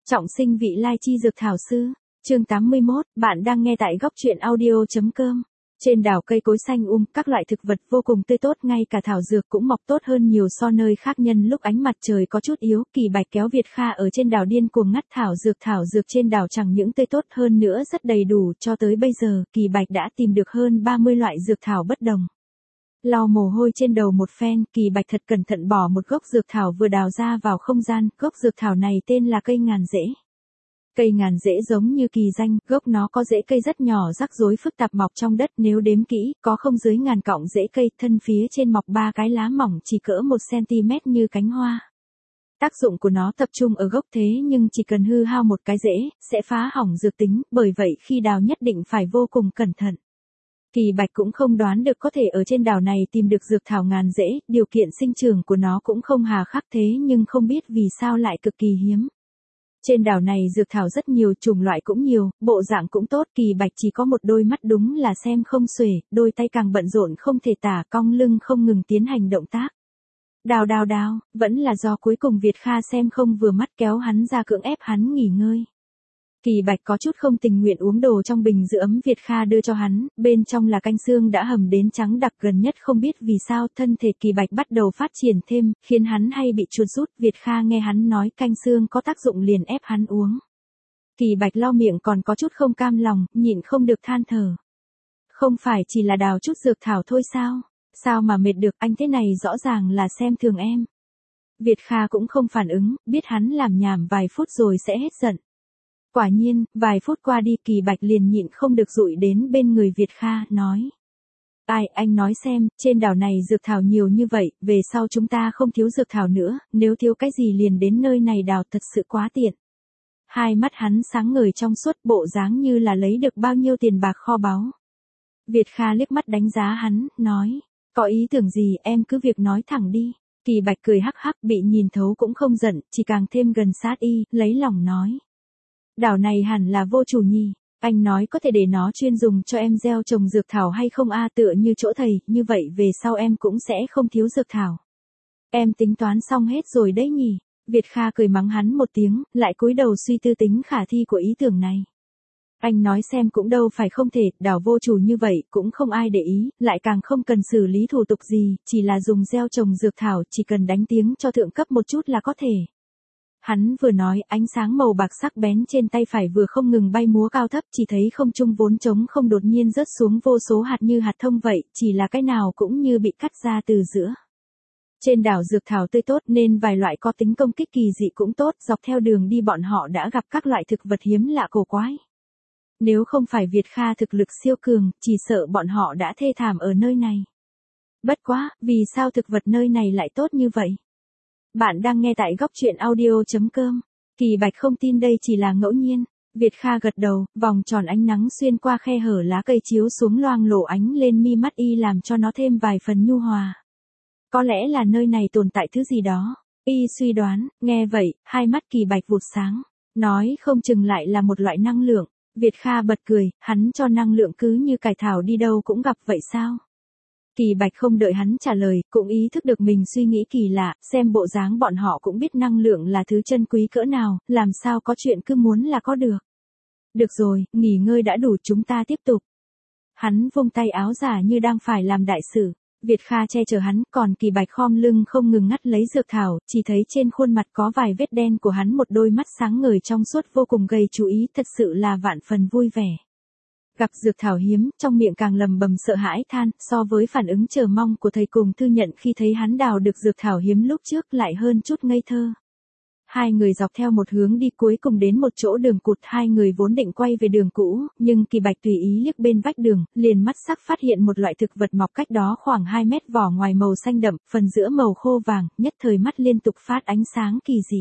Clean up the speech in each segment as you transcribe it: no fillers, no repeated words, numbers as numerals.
Trọng sinh vị lai chi dược thảo sư. Chương 81, bạn đang nghe tại góc truyện audio.com. Trên đảo cây cối xanh các loại thực vật vô cùng tươi tốt, ngay cả thảo dược cũng mọc tốt hơn nhiều so nơi khác. Nhân lúc ánh mặt trời có chút yếu, Kỳ Bạch kéo Việt Kha ở trên đảo điên cuồng ngắt thảo dược trên đảo chẳng những tươi tốt hơn nữa rất đầy đủ. Cho tới bây giờ, Kỳ Bạch đã tìm được hơn 30 loại dược thảo bất đồng. Lau mồ hôi trên đầu một phen, Kỳ Bạch thật cẩn thận bỏ một gốc dược thảo vừa đào ra vào không gian. Gốc dược thảo này tên là cây ngàn rễ. Cây ngàn rễ giống như kỳ danh, gốc nó có rễ cây rất nhỏ rắc rối phức tạp mọc trong đất, nếu đếm kỹ, có không dưới ngàn cọng rễ cây, thân phía trên mọc 3 cái lá mỏng chỉ cỡ 1 cm như cánh hoa. Tác dụng của nó tập trung ở gốc, thế nhưng chỉ cần hư hao một cái rễ, sẽ phá hỏng dược tính, bởi vậy khi đào nhất định phải vô cùng cẩn thận. Kỳ Bạch cũng không đoán được có thể ở trên đảo này tìm được dược thảo ngàn rễ, điều kiện sinh trưởng của nó cũng không hà khắc, thế nhưng không biết vì sao lại cực kỳ hiếm. Trên đảo này dược thảo rất nhiều, chủng loại cũng nhiều, bộ dạng cũng tốt. Kỳ Bạch chỉ có một đôi mắt đúng là xem không xuể, đôi tay càng bận rộn không thể tả, cong lưng không ngừng tiến hành động tác. Đào, vẫn là do cuối cùng Việt Kha xem không vừa mắt kéo hắn ra cưỡng ép hắn nghỉ ngơi. Kỳ Bạch có chút không tình nguyện uống đồ trong bình giữ ấm Việt Kha đưa cho hắn, bên trong là canh xương đã hầm đến trắng đặc. Gần nhất không biết vì sao thân thể Kỳ Bạch bắt đầu phát triển thêm, khiến hắn hay bị chuột rút. Việt Kha nghe hắn nói canh xương có tác dụng liền ép hắn uống. Kỳ Bạch lau miệng còn có chút không cam lòng, nhịn không được than thở. Không phải chỉ là đào chút dược thảo thôi sao? Sao mà mệt được, anh thế này rõ ràng là xem thường em. Việt Kha cũng không phản ứng, biết hắn làm nhảm vài phút rồi sẽ hết giận. Quả nhiên, vài phút qua đi, Kỳ Bạch liền nhịn không được dụi đến bên người Việt Kha, nói. Anh nói xem, trên đảo này dược thảo nhiều như vậy, về sau chúng ta không thiếu dược thảo nữa, nếu thiếu cái gì liền đến nơi này đào, thật sự quá tiện. Hai mắt hắn sáng ngời trong suốt, bộ dáng như là lấy được bao nhiêu tiền bạc kho báu. Việt Kha liếc mắt đánh giá hắn, nói. Có ý tưởng gì em cứ việc nói thẳng đi. Kỳ Bạch cười hắc hắc, bị nhìn thấu cũng không giận, chỉ càng thêm gần sát y, lấy lòng nói. Đảo này hẳn là vô chủ nhỉ, anh nói có thể để nó chuyên dùng cho em gieo trồng dược thảo hay không tựa như chỗ thầy, như vậy về sau em cũng sẽ không thiếu dược thảo. Em tính toán xong hết rồi đấy nhỉ. Việt Kha cười mắng hắn một tiếng, lại cúi đầu suy tư tính khả thi của ý tưởng này. Anh nói xem cũng đâu phải không thể, đảo vô chủ như vậy cũng không ai để ý, lại càng không cần xử lý thủ tục gì, chỉ là dùng gieo trồng dược thảo, chỉ cần đánh tiếng cho thượng cấp một chút là có thể. Hắn vừa nói, ánh sáng màu bạc sắc bén trên tay phải vừa không ngừng bay múa cao thấp, chỉ thấy không trung vốn trống không đột nhiên rớt xuống vô số hạt như hạt thông vậy, chỉ là cái nào cũng như bị cắt ra từ giữa. Trên đảo dược thảo tươi tốt nên vài loại có tính công kích kỳ dị cũng tốt, dọc theo đường đi bọn họ đã gặp các loại thực vật hiếm lạ cổ quái. Nếu không phải Việt Kha thực lực siêu cường, chỉ sợ bọn họ đã thê thảm ở nơi này. Bất quá, vì sao thực vật nơi này lại tốt như vậy? Bạn đang nghe tại góc truyện audio.com. Kỳ Bạch không tin đây chỉ là ngẫu nhiên. Việt Kha gật đầu, vòng tròn ánh nắng xuyên qua khe hở lá cây chiếu xuống loang lổ ánh lên mi mắt y làm cho nó thêm vài phần nhu hòa. Có lẽ là nơi này tồn tại thứ gì đó. Y suy đoán, nghe vậy, hai mắt Kỳ Bạch vụt sáng. Nói không chừng lại là một loại năng lượng. Việt Kha bật cười, hắn cho năng lượng cứ như cải thảo đi đâu cũng gặp vậy sao? Kỳ Bạch không đợi hắn trả lời, cũng ý thức được mình suy nghĩ kỳ lạ, xem bộ dáng bọn họ cũng biết năng lượng là thứ chân quý cỡ nào, làm sao có chuyện cứ muốn là có được. Được rồi, nghỉ ngơi đã đủ, chúng ta tiếp tục. Hắn vung tay áo giả như đang phải làm đại sự. Việt Kha che chở hắn, còn Kỳ Bạch khom lưng không ngừng ngắt lấy dược thảo, chỉ thấy trên khuôn mặt có vài vết đen của hắn, một đôi mắt sáng ngời trong suốt vô cùng gây chú ý, thật sự là vạn phần vui vẻ. Gặp dược thảo hiếm, trong miệng càng lầm bầm sợ hãi than, so với phản ứng chờ mong của thầy cùng thư nhận khi thấy hắn đào được dược thảo hiếm lúc trước lại hơn chút ngây thơ. Hai người dọc theo một hướng đi cuối cùng đến một chỗ đường cụt, hai người vốn định quay về đường cũ, nhưng Kỳ Bạch tùy ý liếc bên vách đường, liền mắt sắc phát hiện một loại thực vật mọc cách đó khoảng 2 mét, vỏ ngoài màu xanh đậm, phần giữa màu khô vàng, nhất thời mắt liên tục phát ánh sáng kỳ dị.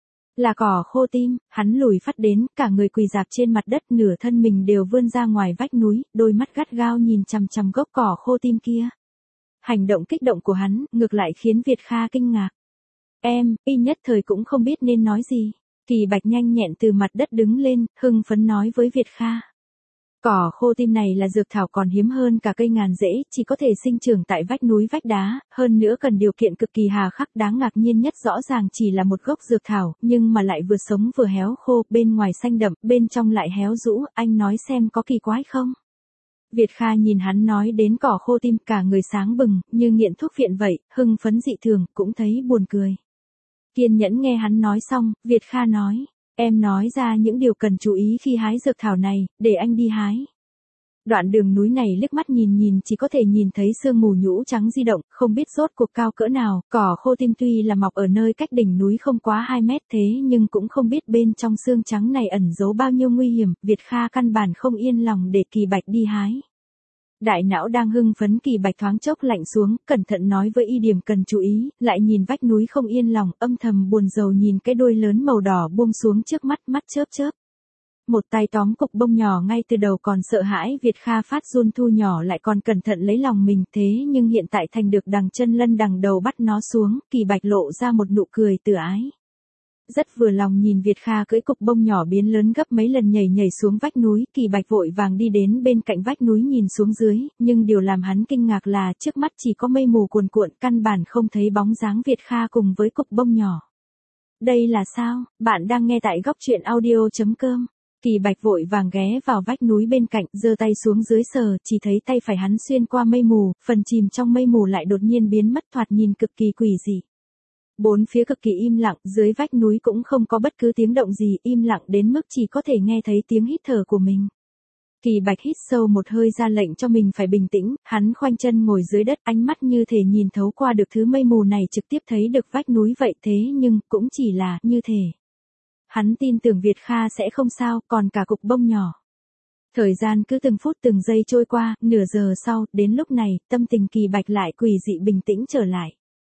Là cỏ khô tim, hắn lùi phát đến, cả người quỳ rạp trên mặt đất, nửa thân mình đều vươn ra ngoài vách núi, đôi mắt gắt gao nhìn chằm chằm gốc cỏ khô tim kia. Hành động kích động của hắn, ngược lại khiến Việt Kha kinh ngạc. Y nhất thời cũng không biết nên nói gì. Kỳ Bạch nhanh nhẹn từ mặt đất đứng lên, hưng phấn nói với Việt Kha. Cỏ khô tim này là dược thảo còn hiếm hơn cả cây ngàn rễ, chỉ có thể sinh trưởng tại vách núi vách đá, hơn nữa cần điều kiện cực kỳ hà khắc. Đáng ngạc nhiên nhất rõ ràng chỉ là một gốc dược thảo, nhưng mà lại vừa sống vừa héo khô, bên ngoài xanh đậm, bên trong lại héo rũ, anh nói xem có kỳ quái không? Việt Kha nhìn hắn nói đến cỏ khô tim, cả người sáng bừng, như nghiện thuốc viện vậy, hưng phấn dị thường, cũng thấy buồn cười. Kiên nhẫn nghe hắn nói xong, Việt Kha nói, em nói ra những điều cần chú ý khi hái dược thảo này, để anh đi hái. Đoạn đường núi này liếc mắt nhìn chỉ có thể nhìn thấy sương mù nhũ trắng di động, không biết rốt cuộc cao cỡ nào. Cỏ khô tim tuy là mọc ở nơi cách đỉnh núi không quá 2 mét, thế nhưng cũng không biết bên trong xương trắng này ẩn giấu bao nhiêu nguy hiểm. Việt Kha căn bản không yên lòng để Kỳ Bạch đi hái. Đại não đang hưng phấn, Kỳ Bạch thoáng chốc lạnh xuống, cẩn thận nói với y điểm cần chú ý, lại nhìn vách núi không yên lòng, âm thầm buồn rầu nhìn cái đuôi lớn màu đỏ buông xuống trước mắt, mắt chớp chớp. Một tay tóm cục bông nhỏ, ngay từ đầu còn sợ hãi, Việt Kha phát run thu nhỏ lại còn cẩn thận lấy lòng mình, thế nhưng hiện tại thành được đằng chân lân đằng đầu bắt nó xuống, Kỳ Bạch lộ ra một nụ cười từ ái. Rất vừa lòng nhìn Việt Kha cưỡi cục bông nhỏ biến lớn gấp mấy lần nhảy xuống vách núi, Kỳ Bạch vội vàng đi đến bên cạnh vách núi nhìn xuống dưới, nhưng điều làm hắn kinh ngạc là trước mắt chỉ có mây mù cuồn cuộn, căn bản không thấy bóng dáng Việt Kha cùng với cục bông nhỏ. Đây là sao? Bạn đang nghe tại góc truyện audio.com. Kỳ Bạch vội vàng ghé vào vách núi bên cạnh, giơ tay xuống dưới sờ, chỉ thấy tay phải hắn xuyên qua mây mù, phần chìm trong mây mù lại đột nhiên biến mất, thoạt nhìn cực kỳ quỷ dị. Bốn phía cực kỳ im lặng, dưới vách núi cũng không có bất cứ tiếng động gì, im lặng đến mức chỉ có thể nghe thấy tiếng hít thở của mình. Kỳ Bạch hít sâu một hơi ra lệnh cho mình phải bình tĩnh, hắn khoanh chân ngồi dưới đất, ánh mắt như thể nhìn thấu qua được thứ mây mù này, trực tiếp thấy được vách núi vậy, thế nhưng cũng chỉ là như thể. Hắn tin tưởng Việt Kha sẽ không sao, còn cả cục bông nhỏ. Thời gian cứ từng phút từng giây trôi qua, nửa giờ sau, đến lúc này, tâm tình Kỳ Bạch lại quỷ dị bình tĩnh trở lại.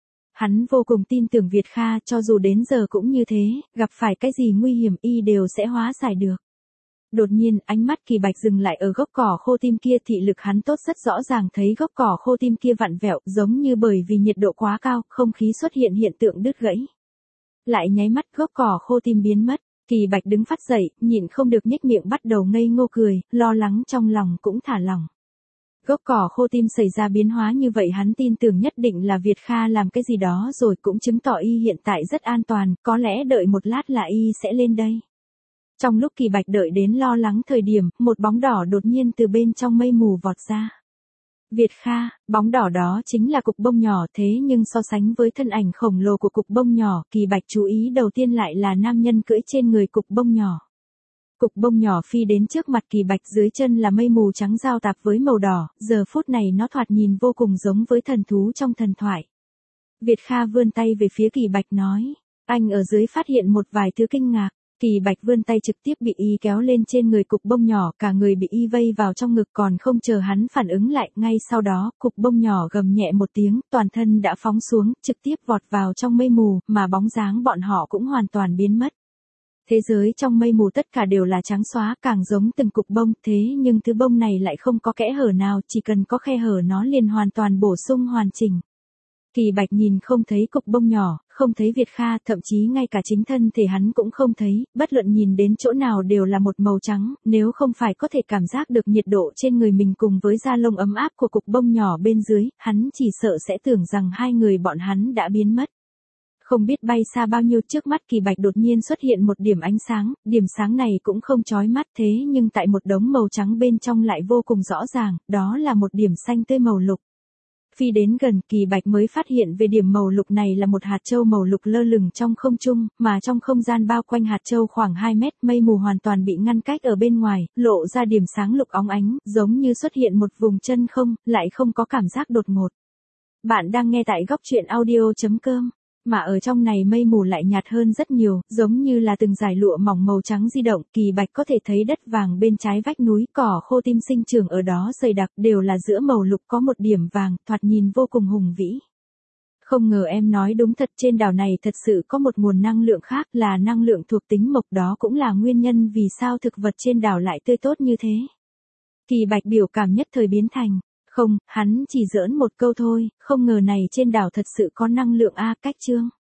Hắn vô cùng tin tưởng Việt Kha, cho dù đến giờ cũng như thế, gặp phải cái gì nguy hiểm y đều sẽ hóa giải được. Đột nhiên, ánh mắt Kỳ Bạch dừng lại ở gốc cỏ khô tim kia, thị lực hắn tốt rất rõ ràng thấy gốc cỏ khô tim kia vặn vẹo, giống như bởi vì nhiệt độ quá cao, không khí xuất hiện hiện tượng đứt gãy. Lại nháy mắt gốc cỏ khô tim biến mất, Kỳ Bạch đứng phát dậy, nhịn không được nhếch miệng bắt đầu ngây ngô cười, lo lắng trong lòng cũng thả lỏng. Gốc cỏ khô tim xảy ra biến hóa như vậy, hắn tin tưởng nhất định là Việt Kha làm cái gì đó rồi, cũng chứng tỏ y hiện tại rất an toàn, có lẽ đợi một lát là y sẽ lên đây. Trong lúc Kỳ Bạch đợi đến lo lắng thời điểm, một bóng đỏ đột nhiên từ bên trong mây mù vọt ra. Việt Kha, bóng đỏ đó chính là cục bông nhỏ, thế nhưng so sánh với thân ảnh khổng lồ của cục bông nhỏ, Kỳ Bạch chú ý đầu tiên lại là nam nhân cưỡi trên người cục bông nhỏ. Cục bông nhỏ phi đến trước mặt Kỳ Bạch, dưới chân là mây mù trắng giao tạp với màu đỏ, giờ phút này nó thoạt nhìn vô cùng giống với thần thú trong thần thoại. Việt Kha vươn tay về phía Kỳ Bạch nói, anh ở dưới phát hiện một vài thứ kinh ngạc. Kỳ Bạch vươn tay trực tiếp bị y kéo lên trên người cục bông nhỏ, cả người bị y vây vào trong ngực, còn không chờ hắn phản ứng lại, ngay sau đó, cục bông nhỏ gầm nhẹ một tiếng, toàn thân đã phóng xuống, trực tiếp vọt vào trong mây mù, mà bóng dáng bọn họ cũng hoàn toàn biến mất. Thế giới trong mây mù tất cả đều là trắng xóa, càng giống từng cục bông, thế nhưng thứ bông này lại không có kẽ hở nào, chỉ cần có khe hở nó liền hoàn toàn bổ sung hoàn chỉnh. Kỳ Bạch nhìn không thấy cục bông nhỏ, không thấy Việt Kha, thậm chí ngay cả chính thân thể hắn cũng không thấy, bất luận nhìn đến chỗ nào đều là một màu trắng, nếu không phải có thể cảm giác được nhiệt độ trên người mình cùng với da lông ấm áp của cục bông nhỏ bên dưới, hắn chỉ sợ sẽ tưởng rằng hai người bọn hắn đã biến mất. Không biết bay xa bao nhiêu, trước mắt Kỳ Bạch đột nhiên xuất hiện một điểm ánh sáng, điểm sáng này cũng không chói mắt, thế nhưng tại một đống màu trắng bên trong lại vô cùng rõ ràng, đó là một điểm xanh tươi màu lục. Phi đến gần, Kỳ Bạch mới phát hiện về điểm màu lục này là một hạt châu màu lục lơ lửng trong không trung, mà trong không gian bao quanh hạt châu khoảng 2 mét, mây mù hoàn toàn bị ngăn cách ở bên ngoài, lộ ra điểm sáng lục óng ánh, giống như xuất hiện một vùng chân không, lại không có cảm giác đột ngột. Bạn đang nghe tại góc truyện audio.com. Mà ở trong này mây mù lại nhạt hơn rất nhiều, giống như là từng dải lụa mỏng màu trắng di động, Kỳ Bạch có thể thấy đất vàng bên trái vách núi, cỏ khô tim sinh trưởng ở đó dày đặc, đều là giữa màu lục có một điểm vàng, thoạt nhìn vô cùng hùng vĩ. Không ngờ em nói đúng thật, trên đảo này thật sự có một nguồn năng lượng khác, là năng lượng thuộc tính mộc, đó cũng là nguyên nhân vì sao thực vật trên đảo lại tươi tốt như thế. Kỳ Bạch biểu cảm nhất thời biến thành, không, hắn chỉ giỡn một câu thôi, không ngờ này trên đảo thật sự có năng lượng a, cách chương.